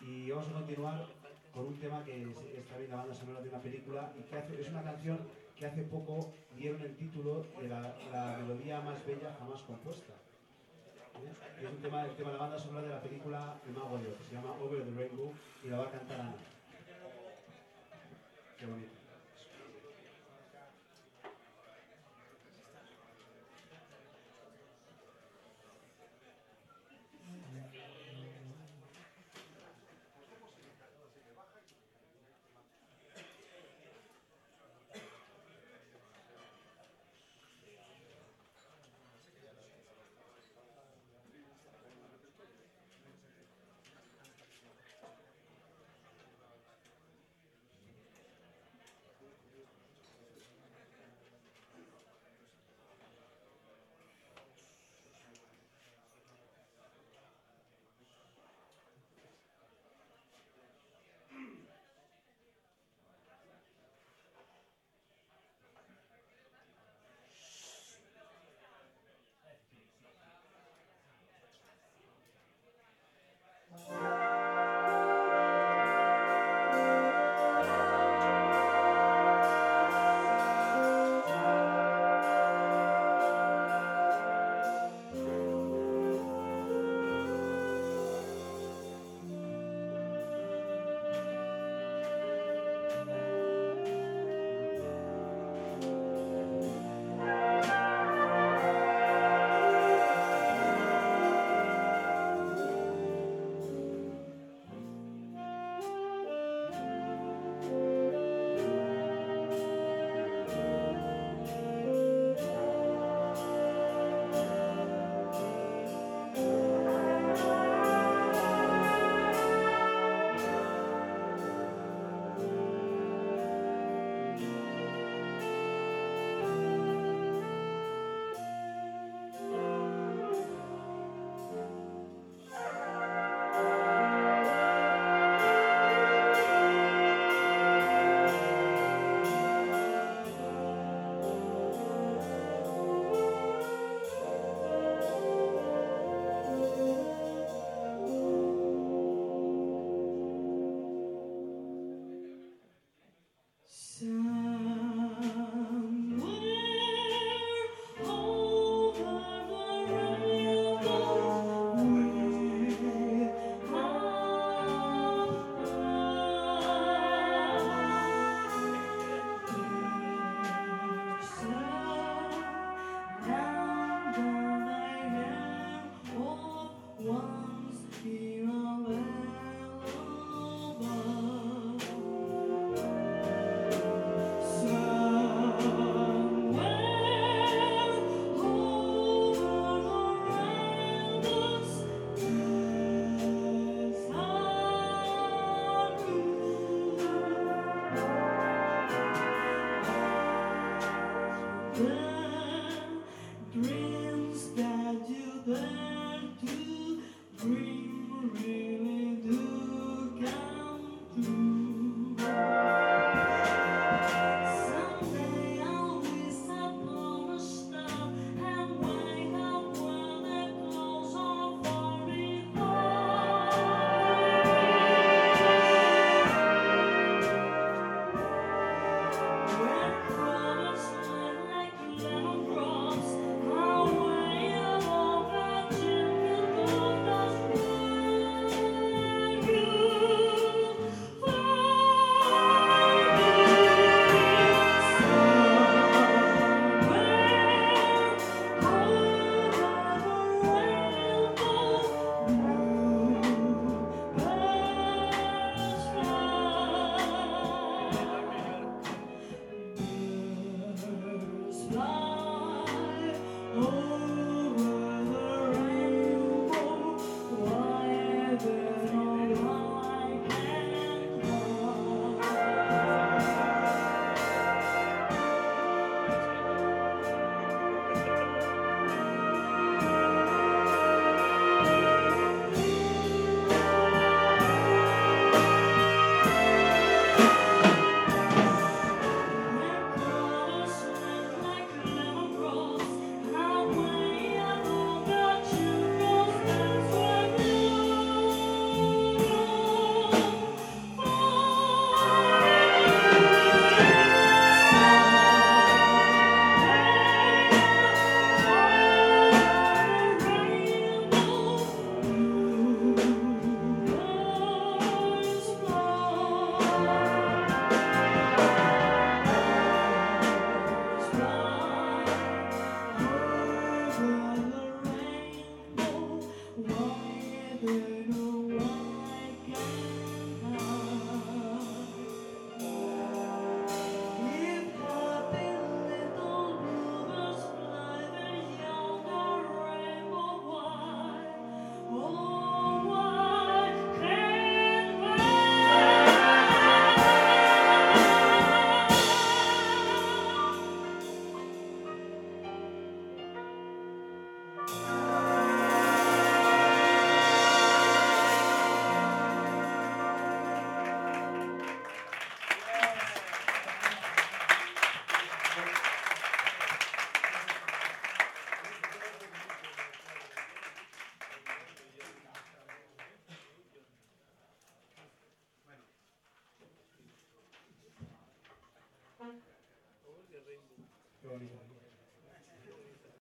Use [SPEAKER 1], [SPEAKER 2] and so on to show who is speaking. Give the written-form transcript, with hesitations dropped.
[SPEAKER 1] Y vamos a continuar con un tema que es también la banda sonora de una película y que es una canción que hace poco dieron el título de la melodía más bella jamás compuesta. Es un tema, el tema de la banda sonora de la película El Mago de Oz, se llama Over the Rainbow y la va a cantar Ana. Qué bonito. Qué bonito.